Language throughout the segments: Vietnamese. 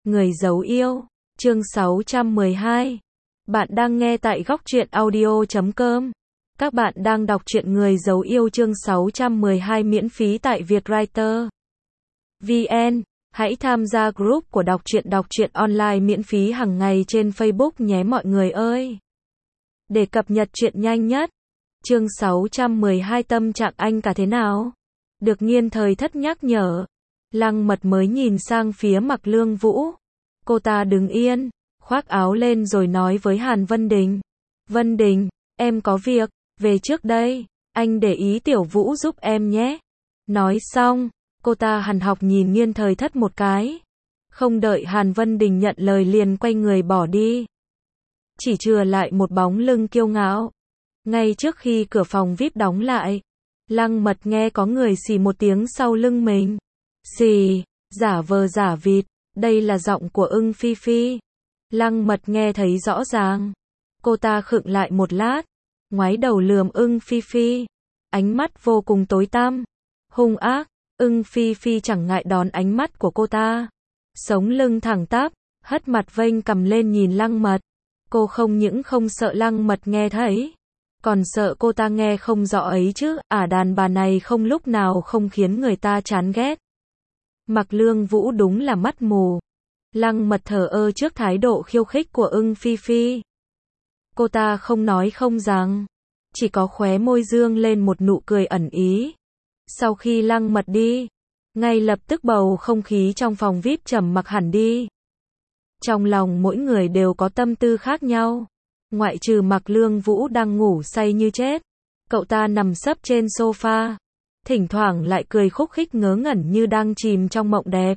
Người giấu yêu, chương 612. Bạn đang nghe tại góc truyện audio.com. Các bạn đang đọc truyện Người giấu yêu chương 612 miễn phí tại Vietwriter VN. Hãy tham gia group của đọc truyện online miễn phí hàng ngày trên Facebook nhé mọi người ơi. Để cập nhật truyện nhanh nhất. Chương 612 tâm trạng anh cả thế nào? Được Nghiên Thời Thất nhắc nhở. Lăng Mật mới nhìn sang phía Mạc Lương Vũ. Cô ta đứng yên, khoác áo lên rồi nói với Hàn Vân Đình. Vân Đình, em có việc, về trước đây, anh để ý Tiểu Vũ giúp em nhé. Nói xong, cô ta hằn học nhìn Nghiên Thời Thất một cái. Không đợi Hàn Vân Đình nhận lời liền quay người bỏ đi. Chỉ chừa lại một bóng lưng kiêu ngạo. Ngay trước khi cửa phòng VIP đóng lại, Lăng Mật nghe có người xì một tiếng sau lưng mình. Xì, giả vờ giả vịt, đây là giọng của Ưng Phi Phi. Lăng Mật nghe thấy rõ ràng. Cô ta khựng lại một lát, ngoái đầu lườm Ưng Phi Phi. Ánh mắt vô cùng tối tăm, hung ác. Ưng Phi Phi chẳng ngại đón ánh mắt của cô ta. Sống lưng thẳng tắp, hất mặt vênh cầm lên nhìn Lăng Mật. Cô không những không sợ Lăng Mật nghe thấy, còn sợ cô ta nghe không rõ ấy chứ. Đàn bà này không lúc nào không khiến người ta chán ghét. Mạc Lương Vũ đúng là mắt mù. Lăng Mật thờ ơ trước thái độ khiêu khích của Ưng Phi Phi. Cô ta không nói không rằng, chỉ có khóe môi dương lên một nụ cười ẩn ý. Sau khi Lăng Mật đi, ngay lập tức bầu không khí trong phòng VIP trầm mặc hẳn đi. Trong lòng mỗi người đều có tâm tư khác nhau. Ngoại trừ Mạc Lương Vũ đang ngủ say như chết. Cậu ta nằm sấp trên sofa, thỉnh thoảng lại cười khúc khích ngớ ngẩn như đang chìm trong mộng đẹp.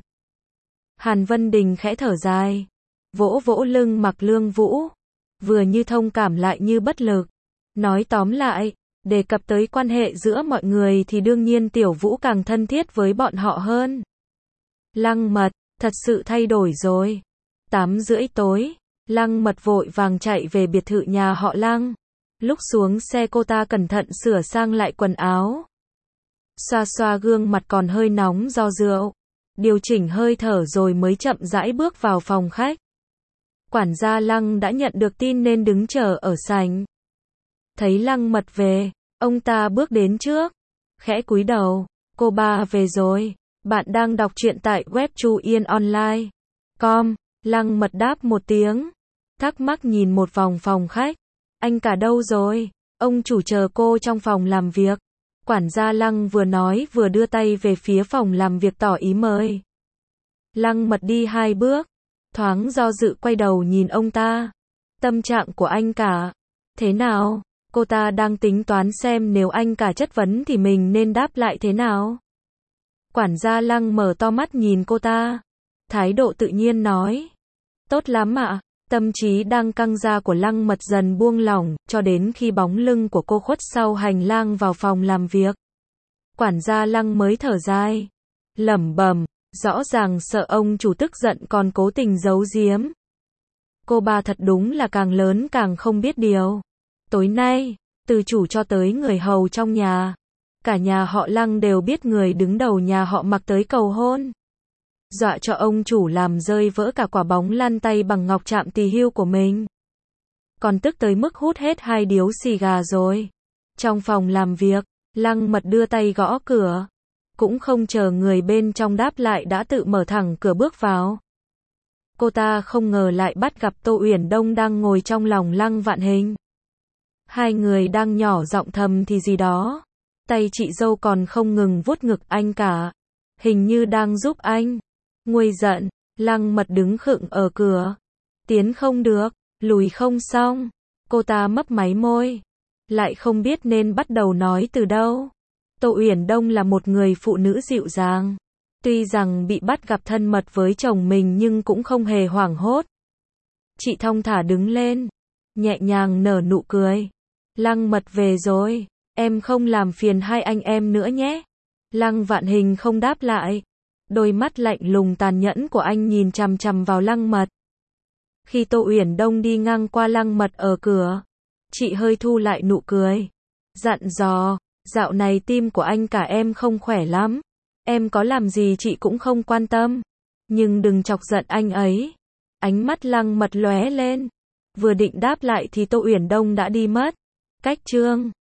Hàn Vân Đình khẽ thở dài, vỗ vỗ lưng Mạc Lương Vũ, vừa như thông cảm lại như bất lực. Nói tóm lại, đề cập tới quan hệ giữa mọi người thì đương nhiên Tiểu Vũ càng thân thiết với bọn họ hơn. Lăng Mật, thật sự thay đổi rồi. 8:30 tối, Lăng Mật vội vàng chạy về biệt thự nhà họ Lăng. Lúc xuống xe cô ta cẩn thận sửa sang lại quần áo. Xoa xoa gương mặt còn hơi nóng do rượu. Điều chỉnh hơi thở rồi mới chậm rãi bước vào phòng khách. Quản gia Lăng đã nhận được tin nên đứng chờ ở sảnh. Thấy Lăng Mật về, ông ta bước đến trước, khẽ cúi đầu. Cô ba về rồi, bạn đang đọc truyện tại web chuyenonline.com. Lăng Mật đáp một tiếng, thắc mắc nhìn một vòng phòng khách. Anh cả đâu rồi? Ông chủ chờ cô trong phòng làm việc. Quản gia Lăng vừa nói vừa đưa tay về phía phòng làm việc tỏ ý mời. Lăng Mật đi 2 bước, thoáng do dự quay đầu nhìn ông ta. Tâm trạng của anh cả thế nào? Cô ta đang tính toán xem nếu anh cả chất vấn thì mình nên đáp lại thế nào. Quản gia Lăng mở to mắt nhìn cô ta, thái độ tự nhiên nói. Tốt lắm ạ. Tâm trí đang căng ra của Lăng Mật dần buông lỏng, cho đến khi bóng lưng của cô khuất sau hành lang vào phòng làm việc. Quản gia Lăng mới thở dài, lẩm bẩm, rõ ràng sợ ông chủ tức giận còn cố tình giấu giếm. Cô bà thật đúng là càng lớn càng không biết điều. Tối nay, từ chủ cho tới người hầu trong nhà, cả nhà họ Lăng đều biết người đứng đầu nhà họ Mạc tới cầu hôn. Dọa cho ông chủ làm rơi vỡ cả quả bóng lăn tay bằng ngọc chạm tỳ hưu của mình. Còn tức tới mức hút hết 2 điếu xì gà rồi. Trong phòng làm việc, Lăng Mật đưa tay gõ cửa. Cũng không chờ người bên trong đáp lại đã tự mở thẳng cửa bước vào. Cô ta không ngờ lại bắt gặp Tô Uyển Đông đang ngồi trong lòng Lăng Vạn Hình. Hai người đang nhỏ giọng thầm thì gì đó. Tay chị dâu còn không ngừng vuốt ngực anh cả. Hình như đang giúp anh. Nguôi giận, Lăng Mật đứng khựng ở cửa. Tiến không được, lùi không xong. Cô ta mấp máy môi, lại không biết nên bắt đầu nói từ đâu. Tô Uyển Đông là một người phụ nữ dịu dàng. Tuy rằng bị bắt gặp thân mật với chồng mình nhưng cũng không hề hoảng hốt. Chị thong thả đứng lên, nhẹ nhàng nở nụ cười. Lăng Mật về rồi, em không làm phiền hai anh em nữa nhé. Lăng Vạn Hình không đáp lại. Đôi mắt lạnh lùng tàn nhẫn của anh nhìn chằm chằm vào Lăng Mật. Khi Tô Uyển Đông đi ngang qua Lăng Mật ở cửa, chị hơi thu lại nụ cười, dặn dò, dạo này tim của anh cả em không khỏe lắm. Em có làm gì chị cũng không quan tâm. Nhưng đừng chọc giận anh ấy. Ánh mắt Lăng Mật lóe lên. Vừa định đáp lại thì Tô Uyển Đông đã đi mất. Cách chương